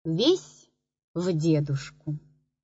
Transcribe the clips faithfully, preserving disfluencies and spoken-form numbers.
весь в дедушку.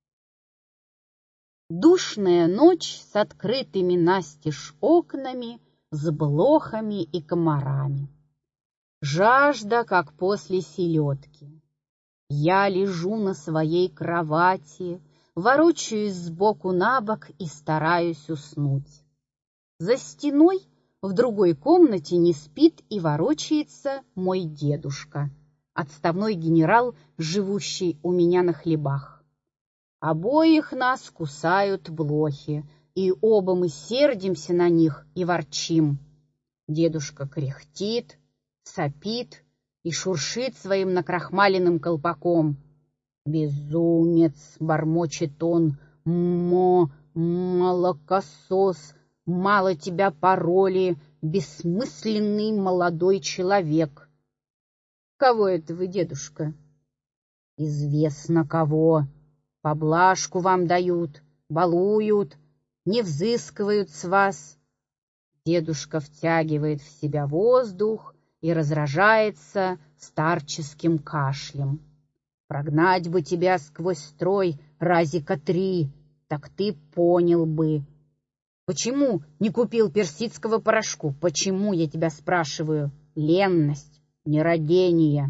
Душная ночь с открытыми настежь окнами, с блохами и комарами. Жажда, как после селедки. Я лежу на своей кровати, ворочаюсь сбоку на бок и стараюсь уснуть. За стеной в другой комнате не спит и ворочается мой дедушка, отставной генерал, живущий у меня на хлебах. Обоих нас кусают блохи, и оба мы сердимся на них и ворчим. Дедушка кряхтит, сопит и шуршит своим накрахмаленным колпаком. «Безумец!» — бормочет он. «Мо, молокосос! Мало тебя пороли, бессмысленный молодой человек!» «Кого это вы, дедушка?» «Известно кого. Поблажку вам дают, балуют, не взыскивают с вас». Дедушка втягивает в себя воздух и разражается старческим кашлем. «Прогнать бы тебя сквозь строй разика три, так ты понял бы. Почему не купил персидского порошку? Почему, я тебя спрашиваю? Ленность, нерадение».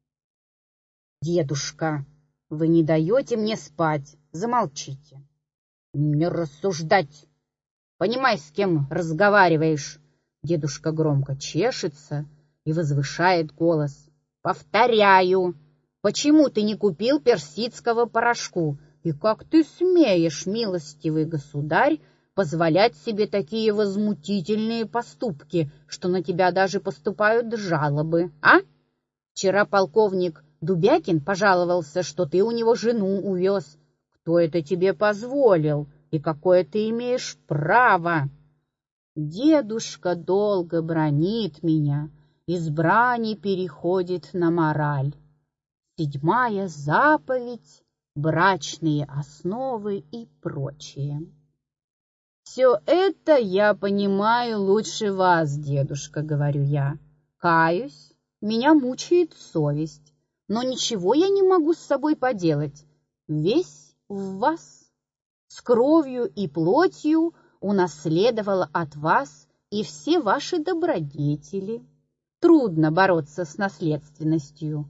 «Дедушка, вы не даете мне спать, замолчите». «Не рассуждать. Понимай, с кем разговариваешь». Дедушка громко чешется и возвышает голос. «Повторяю, почему ты не купил персидского порошку? И как ты смеешь, милостивый государь, позволять себе такие возмутительные поступки, что на тебя даже поступают жалобы, а? Вчера полковник Дубякин пожаловался, что ты у него жену увез. Кто это тебе позволил? И какое ты имеешь право?» Дедушка долго бранит меня, из брани переходит на мораль. Седьмая заповедь, брачные основы и прочее. «Все это я понимаю лучше вас, дедушка», — говорю я. «Каюсь, меня мучает совесть, но ничего я не могу с собой поделать. Весь в вас, с кровью и плотью унаследовала от вас и все ваши добродетели. Трудно бороться с наследственностью».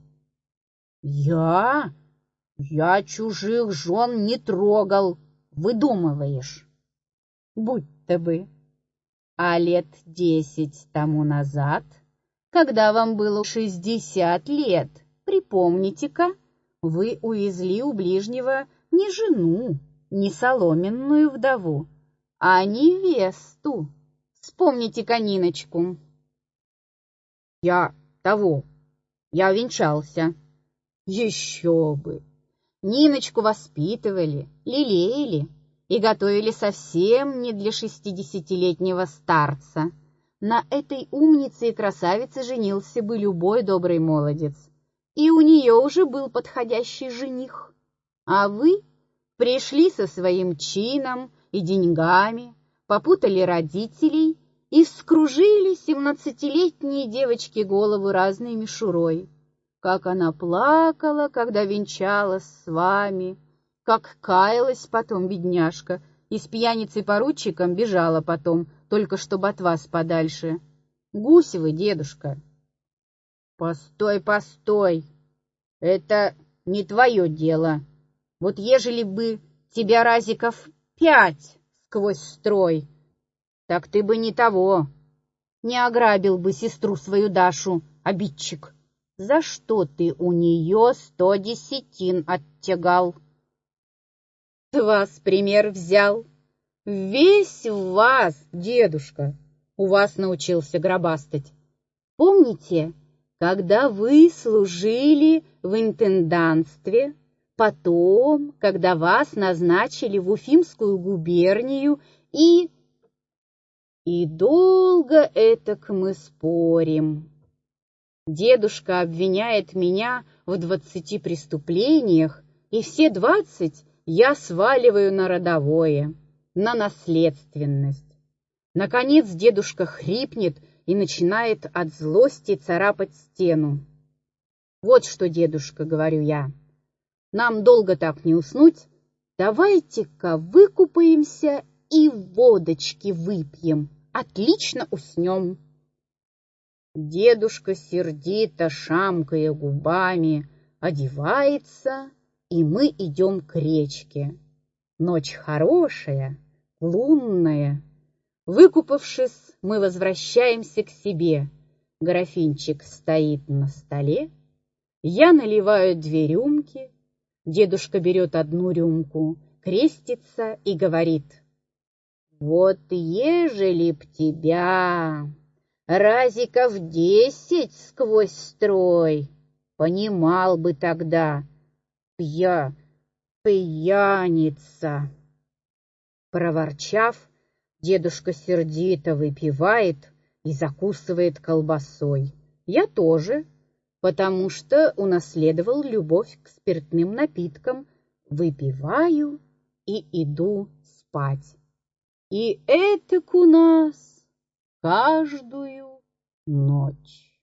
«Я? Я чужих жен не трогал, выдумываешь». «Будь-то бы. А лет десять тому назад, когда вам было шестьдесят лет, припомните-ка, вы увезли у ближнего не жену, не соломенную вдову, а невесту. Вспомните-ка Ниночку». «Я того, я венчался». «Еще бы! Ниночку воспитывали, лелеяли и готовили совсем не для шестидесятилетнего старца. На этой умнице и красавице женился бы любой добрый молодец, и у нее уже был подходящий жених. А вы пришли со своим чином и деньгами, попутали родителей и вскружили семнадцатилетней девочке голову разной мишурой. Как она плакала, когда венчалась с вами, как каялась потом, бедняжка, и с пьяницей-поручиком бежала потом, только чтобы от вас подальше. Гусь вы, дедушка». «Постой, постой, это не твое дело. Вот ежели бы тебя разиков пять сквозь строй, так ты бы не того, не ограбил бы сестру свою Дашу, обидчик. За что ты у нее сто десятин оттягал?» «С вас пример взял. Весь в вас, дедушка, у вас научился гробастать. Помните, когда вы служили в интендантстве, потом, когда вас назначили в Уфимскую губернию и... И долго этак мы спорим. Дедушка обвиняет меня в двадцати преступлениях, и все двадцать я сваливаю на родовое, на наследственность. Наконец дедушка хрипнет и начинает от злости царапать стену. «Вот что, дедушка, — говорю я, Нам долго так не уснуть. Давайте-ка выкупаемся и водочки выпьем. Отлично уснем. Дедушка, сердито шамкая губами, одевается, и мы идем к речке. Ночь хорошая, лунная. Выкупавшись, мы возвращаемся к себе. Графинчик стоит на столе. Я наливаю две рюмки. Дедушка берет одну рюмку, крестится и говорит: «Вот ежели б тебя разиков десять сквозь строй, понимал бы тогда, пья, пьяница». Проворчав, дедушка сердито выпивает и закусывает колбасой. Я тоже, потому что унаследовал любовь к спиртным напиткам, выпиваю и иду спать. И этак у нас каждую ночь.